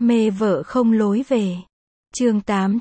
Mê vợ không lối về. Chương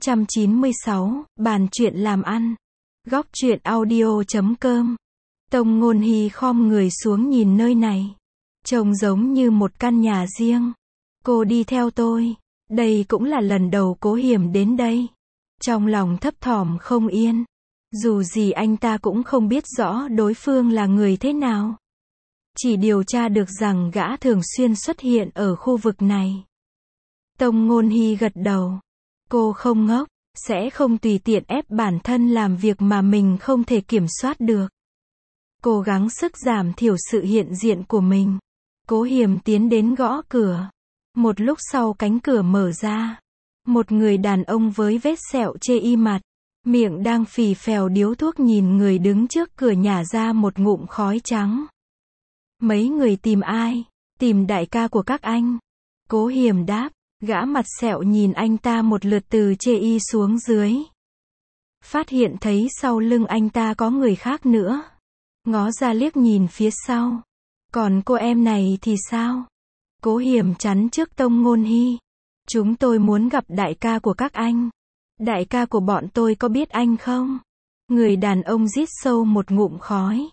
896, bàn chuyện làm ăn. Góc truyện audio.com. Tông Ngôn Hy khom người xuống nhìn nơi này. Trông giống như một căn nhà riêng. Cô đi theo tôi. Đây cũng là lần đầu Cố Hiểm đến đây. Trong lòng thấp thỏm không yên. Dù gì anh ta cũng không biết rõ đối phương là người thế nào. Chỉ điều tra được rằng gã thường xuyên xuất hiện ở khu vực này. Tông Ngôn Hy gật đầu. Cô không ngốc, sẽ không tùy tiện ép bản thân làm việc mà mình không thể kiểm soát được. Cố gắng sức giảm thiểu sự hiện diện của mình. Cố Hiểm tiến đến gõ cửa. Một lúc sau cánh cửa mở ra. Một người đàn ông với vết sẹo chê y mặt, miệng đang phì phèo điếu thuốc nhìn người đứng trước cửa nhả ra một ngụm khói trắng. Mấy người tìm ai? Tìm đại ca của các anh. Cố Hiểm đáp. Gã mặt sẹo nhìn anh ta một lượt từ chê y xuống dưới. Phát hiện thấy sau lưng anh ta có người khác nữa. Ngó ra liếc nhìn phía sau. Còn cô em này thì sao? Cố Hiểm chắn trước Tông Ngôn Hy. Chúng tôi muốn gặp đại ca của các anh. Đại ca của bọn tôi có biết anh không? Người đàn ông rít sâu một ngụm khói.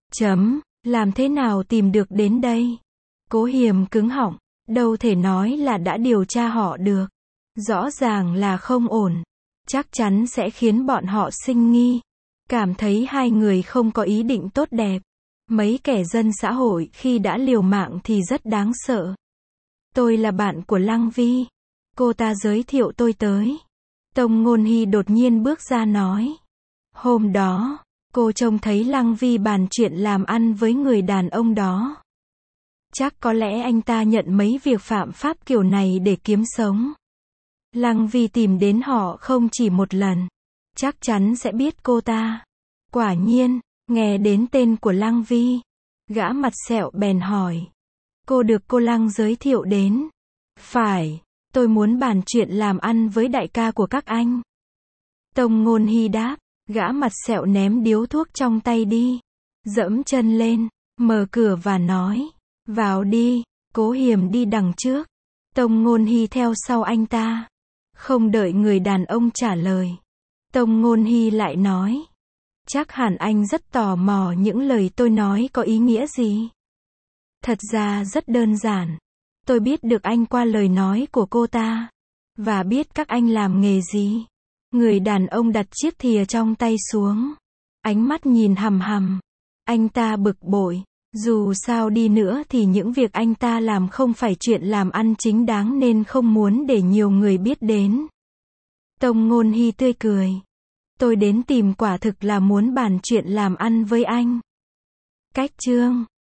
Làm thế nào tìm được đến đây? Cố Hiểm cứng họng. Đâu thể nói là đã điều tra họ được. Rõ ràng là không ổn. Chắc chắn sẽ khiến bọn họ sinh nghi. Cảm thấy hai người không có ý định tốt đẹp. Mấy kẻ dân xã hội khi đã liều mạng thì rất đáng sợ. Tôi là bạn của Lăng Vi. Cô ta giới thiệu tôi tới. Tông Ngôn Hy đột nhiên bước ra nói. Hôm đó, cô trông thấy Lăng Vi bàn chuyện làm ăn với người đàn ông đó. Chắc có lẽ anh ta nhận mấy việc phạm pháp kiểu này để kiếm sống. Lăng Vi tìm đến họ không chỉ một lần. Chắc chắn sẽ biết cô ta. Quả nhiên, nghe đến tên của Lăng Vi. Gã mặt sẹo bèn hỏi. Cô được cô Lăng giới thiệu đến. Phải, tôi muốn bàn chuyện làm ăn với đại ca của các anh. Tông Ngôn Hy đáp. Gã mặt sẹo ném điếu thuốc trong tay đi. Dẫm chân lên, mở cửa và nói. Vào đi. Cố Hiểm đi đằng trước. Tông Ngôn Hy theo sau anh ta. Không đợi người đàn ông trả lời. Tông Ngôn Hy lại nói. Chắc hẳn anh rất tò mò những lời tôi nói có ý nghĩa gì. Thật ra rất đơn giản. Tôi biết được anh qua lời nói của cô ta. Và biết các anh làm nghề gì. Người đàn ông đặt chiếc thìa trong tay xuống. Ánh mắt nhìn hằm hằm. Anh ta bực bội. Dù sao đi nữa thì những việc anh ta làm không phải chuyện làm ăn chính đáng nên không muốn để nhiều người biết đến. Tông Ngôn Hy tươi cười. Tôi đến tìm quả thực là muốn bàn chuyện làm ăn với anh. Cách chương